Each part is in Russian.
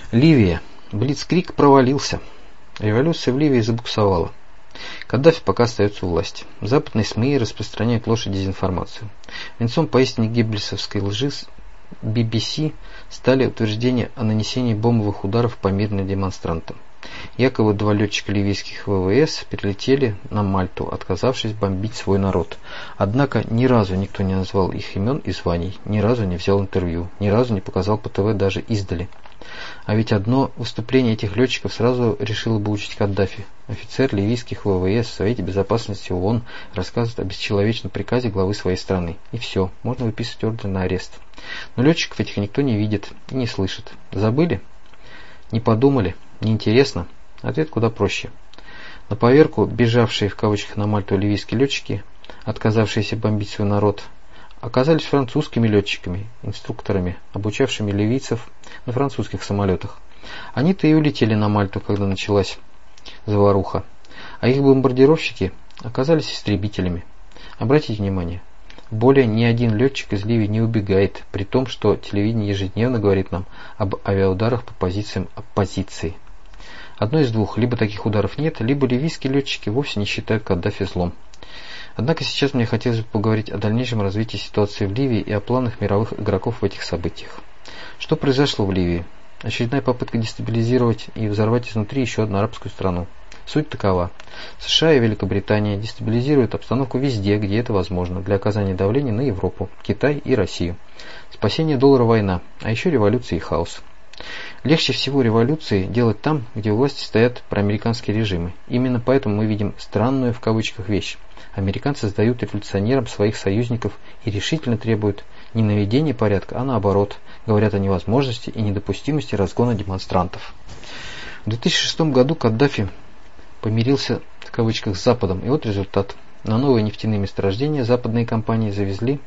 Ливия. Блицкриг провалился. Революция в Ливии забуксовала. Каддафи пока остается у власти. Западные СМИ распространяют ложь и дезинформацию. Венцом поистине геббельсовской лжи BBC стали утверждения о нанесении бомбовых ударов по мирным демонстрантам. Якобы 2 летчика ливийских ВВС перелетели на Мальту, отказавшись бомбить свой народ. Однако ни разу никто не назвал их имен и званий, ни разу не взял интервью, ни разу не показал по ТВ даже издали. А ведь одно выступление этих летчиков сразу решило бы учить Каддафи. Офицер ливийских ВВС в Совете Безопасности ООН рассказывает о бесчеловечном приказе главы своей страны. И все, можно выписывать ордер на арест. Но летчиков этих никто не видит и не слышит. Забыли? Не подумали? Неинтересно? Ответ куда проще. На поверку бежавшие в кавычках на Мальту ливийские летчики, отказавшиеся бомбить свой народ, оказались французскими летчиками, инструкторами, обучавшими ливийцев на французских самолетах. Они-то и улетели на Мальту, когда началась заваруха. А их бомбардировщики оказались истребителями. Обратите внимание, более ни один летчик из Ливии не убегает, при том, что телевидение ежедневно говорит нам об авиаударах по позициям оппозиции. Одно из двух: либо таких ударов нет, либо ливийские летчики вовсе не считают Каддафи злом. Однако сейчас мне хотелось бы поговорить о дальнейшем развитии ситуации в Ливии и о планах мировых игроков в этих событиях. Что произошло в Ливии? Очередная попытка дестабилизировать и взорвать изнутри еще одну арабскую страну. Суть такова. США и Великобритания дестабилизируют обстановку везде, где это возможно, для оказания давления на Европу, Китай и Россию. Спасение доллара — война, а еще революция и хаос. Легче всего революции делать там, где у власти стоят проамериканские режимы. Именно поэтому мы видим странную в кавычках вещь. Американцы сдают революционерам своих союзников и решительно требуют не наведения порядка, а наоборот, говорят о невозможности и недопустимости разгона демонстрантов. В 2006 году Каддафи помирился в кавычках с Западом, и вот результат. На новые нефтяные месторождения западные компании завезли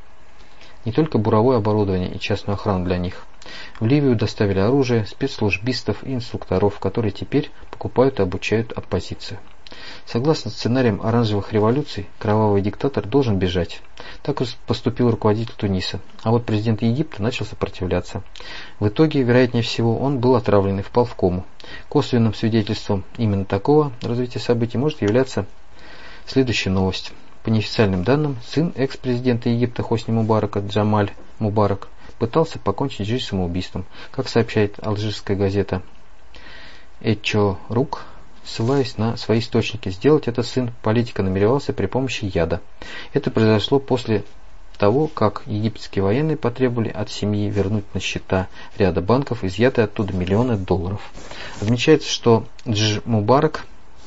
не только буровое оборудование и частную охрану для них. В Ливию доставили оружие, спецслужбистов и инструкторов, которые теперь покупают и обучают оппозицию. Согласно сценариям оранжевых революций, кровавый диктатор должен бежать. Так поступил руководитель Туниса. А вот президент Египта начал сопротивляться. В итоге, вероятнее всего, он был отравлен и впал в кому. Косвенным свидетельством именно такого развития событий может являться следующая новость. По неофициальным данным, сын экс-президента Египта Хосни Мубарака Джамаль Мубарак пытался покончить жизнь самоубийством. Как сообщает алжирская газета Эчо-Рук, ссылаясь на свои источники, сделать это сын политика намеревался при помощи яда. Это произошло после того, как египетские военные потребовали от семьи вернуть на счета ряда банков изъятые оттуда миллионы долларов. Отмечается, что Мубарак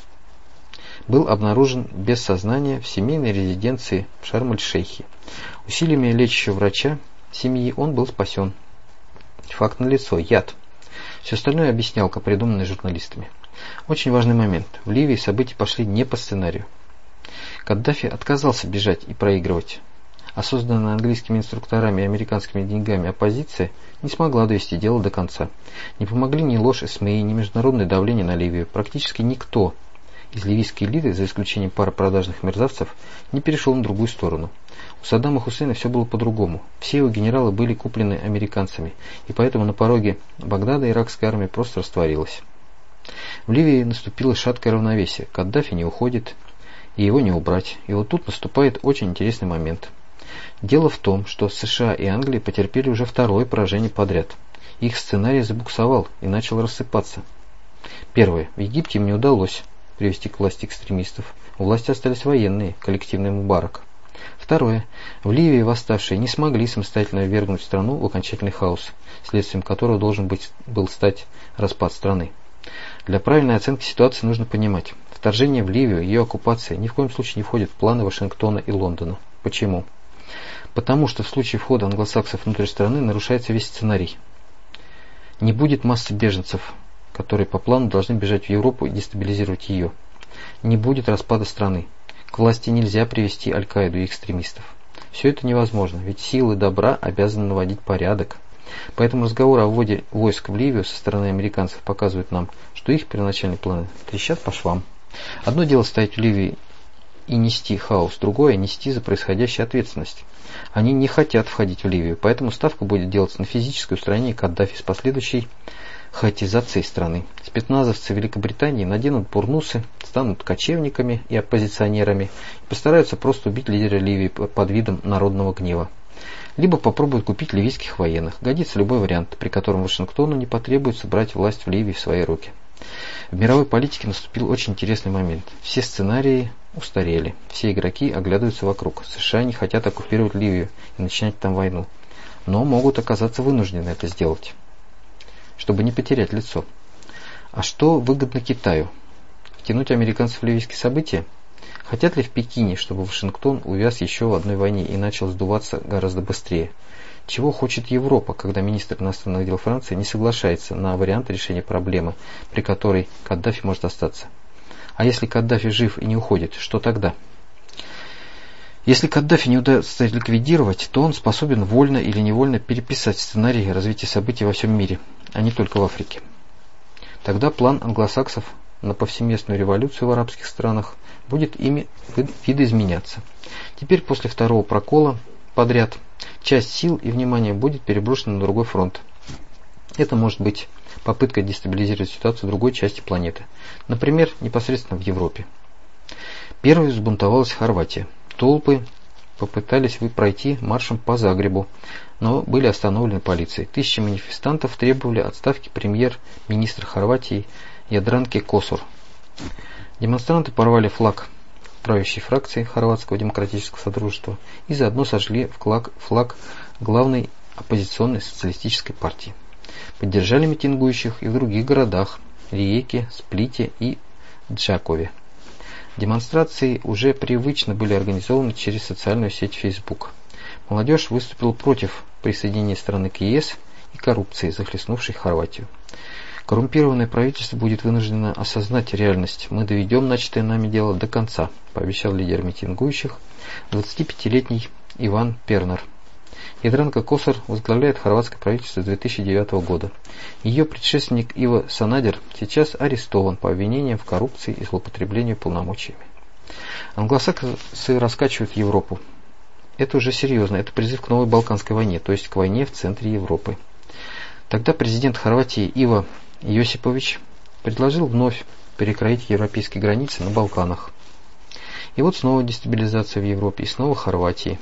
был обнаружен без сознания в семейной резиденции в Шарм-эль-Шейхе. Усилиями лечащего врача семьи он был спасен. Факт налицо: яд. Все остальное объяснялка, придуманная журналистами. Очень важный момент. В Ливии события пошли не по сценарию. Каддафи отказался бежать и проигрывать. А созданная английскими инструкторами и американскими деньгами оппозиция не смогла довести дело до конца. Не помогли ни ложь СМИ, ни международное давление на Ливию. Практически никто из ливийской элиты, за исключением пары продажных мерзавцев, не перешел на другую сторону. У Саддама Хусейна все было по-другому. Все его генералы были куплены американцами, и поэтому на пороге Багдада иракская армия просто растворилась. В Ливии наступило шаткое равновесие. Каддафи не уходит, и его не убрать. И вот тут наступает очень интересный момент. Дело в том, что США и Англия потерпели уже второе поражение подряд. Их сценарий забуксовал и начал рассыпаться. Первое. В Египте им не удалось привести к власти экстремистов. У власти остались военные, коллективный Мубарак. Второе. В Ливии восставшие не смогли самостоятельно ввергнуть страну в окончательный хаос, следствием которого должен был стать распад страны. Для правильной оценки ситуации нужно понимать: вторжение в Ливию и ее оккупация ни в коем случае не входит в планы Вашингтона и Лондона. Почему? Потому что в случае входа англосаксов внутрь страны нарушается весь сценарий. Не будет массы беженцев, которые по плану должны бежать в Европу и дестабилизировать ее. Не будет распада страны. К власти нельзя привести Аль-Каиду и экстремистов. Все это невозможно, ведь силы добра обязаны наводить порядок. Поэтому разговор о вводе войск в Ливию со стороны американцев показывает нам, что их первоначальные планы трещат по швам. Одно дело стоять в Ливии и нести хаос, другое — нести за происходящее ответственность. Они не хотят входить в Ливию, поэтому ставка будет делаться на физическое устранение Каддафи с последующей хаотизацией страны. Спецназовцы Великобритании наденут бурнусы, станут кочевниками и оппозиционерами и постараются просто убить лидера Ливии под видом народного гнева. Либо попробуют купить ливийских военных. Годится любой вариант, при котором Вашингтону не потребуется брать власть в Ливии в свои руки. В мировой политике наступил очень интересный момент. Все сценарии устарели. Все игроки оглядываются вокруг. США не хотят оккупировать Ливию и начинать там войну. Но могут оказаться вынуждены это сделать, чтобы не потерять лицо. А что выгодно Китаю? Втянуть американцев в ливийские события? Хотят ли в Пекине, чтобы Вашингтон увяз еще в одной войне и начал сдуваться гораздо быстрее? Чего хочет Европа, когда министр иностранных дел Франции не соглашается на вариант решения проблемы, при которой Каддафи может остаться? А если Каддафи жив и не уходит, что тогда? Если Каддафи не удастся ликвидировать, то он способен вольно или невольно переписать сценарий развития событий во всем мире, а не только в Африке. Тогда план англосаксов на повсеместную революцию в арабских странах будет ими видоизменяться. Теперь после второго прокола подряд часть сил и внимания будет переброшена на другой фронт. Это может быть попытка дестабилизировать ситуацию в другой части планеты, например, непосредственно в Европе. Первой взбунтовалась Хорватия. Толпы попытались пройти маршем по Загребу, но были остановлены полицией. Тысячи манифестантов требовали отставки премьер-министра Хорватии Ядранке Косор. Демонстранты порвали флаг правящей фракции Хорватского демократического содружества и заодно сожгли флаг главной оппозиционной социалистической партии. Поддержали митингующих и в других городах – Риеке, Сплите и Джакове. Демонстрации уже привычно были организованы через социальную сеть Facebook. Молодежь выступила против присоединения страны к ЕС и коррупции, захлестнувшей Хорватию. Коррумпированное правительство будет вынуждено осознать реальность. Мы доведем начатое нами дело до конца, пообещал лидер митингующих, 25-летний Иван Пернер. Ядранка Косор возглавляет хорватское правительство с 2009 года. Ее предшественник Иво Санадер сейчас арестован по обвинениям в коррупции и злоупотреблению полномочиями. Англосаксы раскачивают Европу. Это уже серьезно, это призыв к новой Балканской войне, то есть к войне в центре Европы. Тогда президент Хорватии Иво Йосипович предложил вновь перекроить европейские границы на Балканах. И вот снова дестабилизация в Европе, и снова в Хорватии.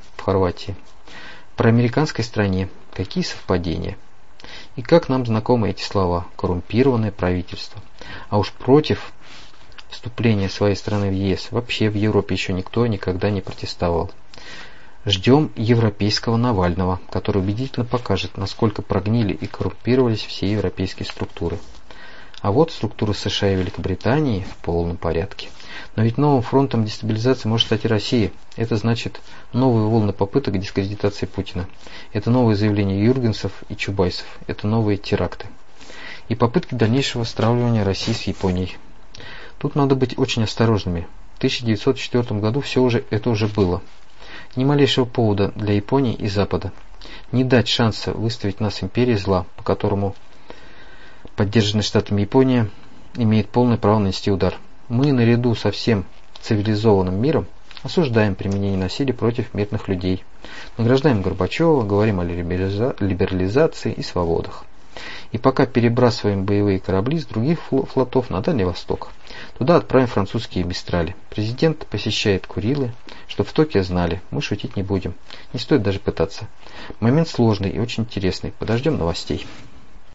Про американской стране какие совпадения? И как нам знакомы эти слова «коррумпированное правительство». А уж против вступления своей страны в ЕС вообще в Европе еще никто никогда не протестовал. Ждем европейского Навального, который убедительно покажет, насколько прогнили и коррумпировались все европейские структуры. А вот структуры США и Великобритании в полном порядке. Но ведь новым фронтом дестабилизации может стать и Россия. Это значит новые волны попыток дискредитации Путина. Это новые заявления Юргенсов и Чубайсов. Это новые теракты. И попытки дальнейшего стравливания России с Японией. Тут надо быть очень осторожными. В 1904 году это уже было. Ни малейшего повода для Японии и Запада. Не дать шанса выставить нас империей зла, по которому поддержанная Штатами Япония имеет полное право нанести удар. Мы, наряду со всем цивилизованным миром, осуждаем применение насилия против мирных людей. Награждаем Горбачева, говорим о либерализации и свободах. И пока перебрасываем боевые корабли с других флотов на Дальний Восток. Туда отправим французские мистрали. Президент посещает Курилы, чтобы в Токио знали, мы шутить не будем. Не стоит даже пытаться. Момент сложный и очень интересный. Подождем новостей.